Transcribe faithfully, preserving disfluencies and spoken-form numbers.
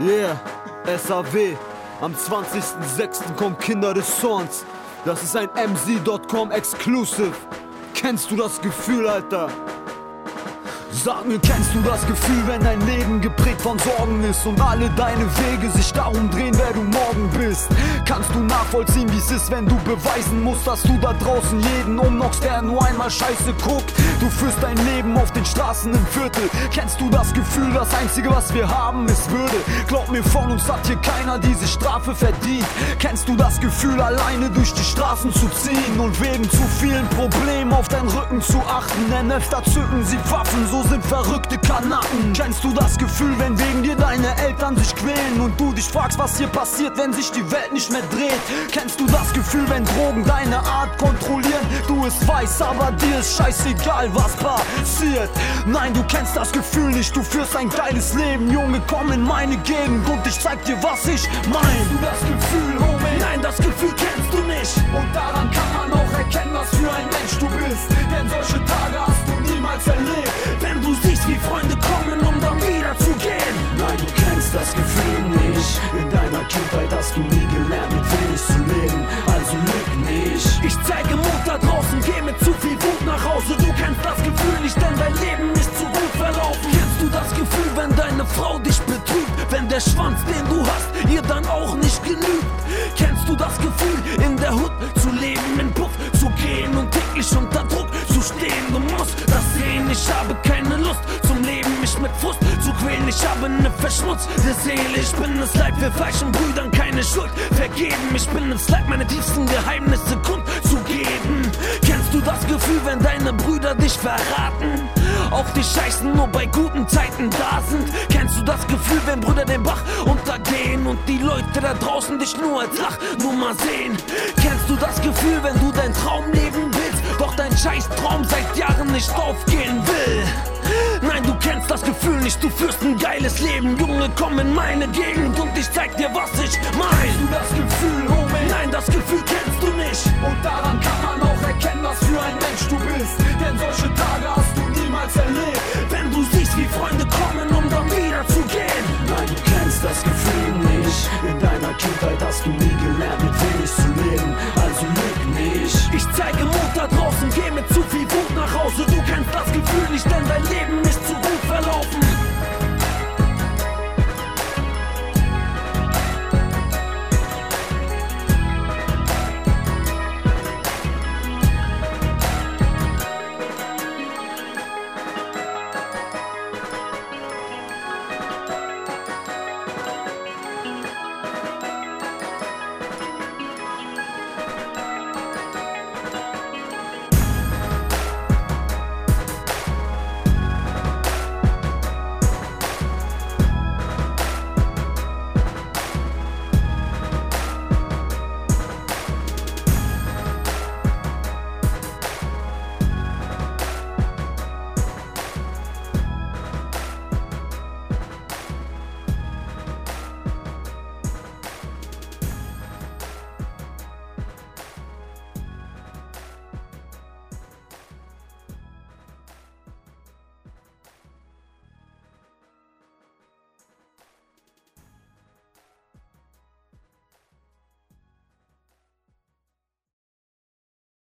Yeah, S A W. Am zwanzigsten sechsten kommen Kinder des Zorns. Das ist ein M Z Punkt com Exclusive. Kennst du das Gefühl, Alter? Sag mir, kennst du das Gefühl, wenn dein Leben geprägt von Sorgen ist und alle deine Wege sich darum drehen, wer du morgen bist? Kannst du nachvollziehen, wie es ist, wenn du beweisen musst, dass du da draußen jeden umknockst, der nur einmal Scheiße guckt? Du führst dein Leben auf den Straßen im Viertel. Kennst du das Gefühl, das Einzige, was wir haben, ist Würde? Glaub mir, von uns hat hier keiner diese Strafe verdient. Kennst du das Gefühl, alleine durch die Straßen zu ziehen und wegen zu vielen Problemen auf deinen Rücken zu achten? Denn öfter zücken sie Waffen, so sind verrückte Kanaken. Kennst du das Gefühl, wenn wegen dir deine Eltern sich quälen und du dich fragst, was hier passiert, wenn sich die Welt nicht mehr dreht? Kennst du das Gefühl, wenn Drogen deine Art kontrollieren? Du es weißt, aber dir ist scheißegal, was passiert. Nein, du kennst das Gefühl nicht, du führst ein geiles Leben. Junge, komm in meine Gegend und ich zeig dir, was ich mein. Kennst du das Gefühl, Homie? Nein, das Gefühl kennst du nicht. Und daran kann man auch erkennen, was für ein Mensch du bist. Denn solche Tage hast du niemals erlebt. Wenn du siehst, wie Freunde kommen, um dann wieder zu gehen. Nein, du kennst das Gefühl nicht. In deiner Kindheit hast du nie gelernt, mit wenig zu leben. Also lüg nicht. Ich zeige Mut da draußen, geh mit zu viel Wut nach Hause. Du kennst das Gefühl nicht, denn dein Leben ist zu gut verlaufen. Kennst du das Gefühl, wenn deine Frau dich betrügt? Wenn der Schwanz, den du hast, ihr dann auch nicht genügt? Kennst du das Gefühl, in der Hut zu leben, in Puff zu gehen und täglich unter Druck zu stehen? Du musst das sehen, ich habe keine Lust zum Leben, mich mit Frust zu quälen. Ich habe ne verschmutzte Seele, ich bin es leid, für falschen Brüdern keine Schuld vergeben. Ich bin es leid, meine tiefsten Geheimnisse kundzugeben. Kennst du das Gefühl, wenn deine Brüder dich verraten? Auf dich scheißen, nur bei guten Zeiten da sind? Kennst du das Gefühl, wenn Brüder den Bach untergehen und die Leute da draußen dich nur als Lachnummer sehen? Kennst du das Gefühl, wenn du dein Traum leben willst, doch dein scheiß Traum seit Jahren nicht aufgehen will? Nein, du kennst das Gefühl nicht, du führst ein geiles Leben. Junge, komm in meine Gegend und ich zeig dir, was ich mein. Kennst du das Gefühl, Homie? Nein, das Gefühl kennst du nicht. Und daran kann man auch erkennen, was für ein Mensch du bist. Denn solche Tage hast du niemals erlebt.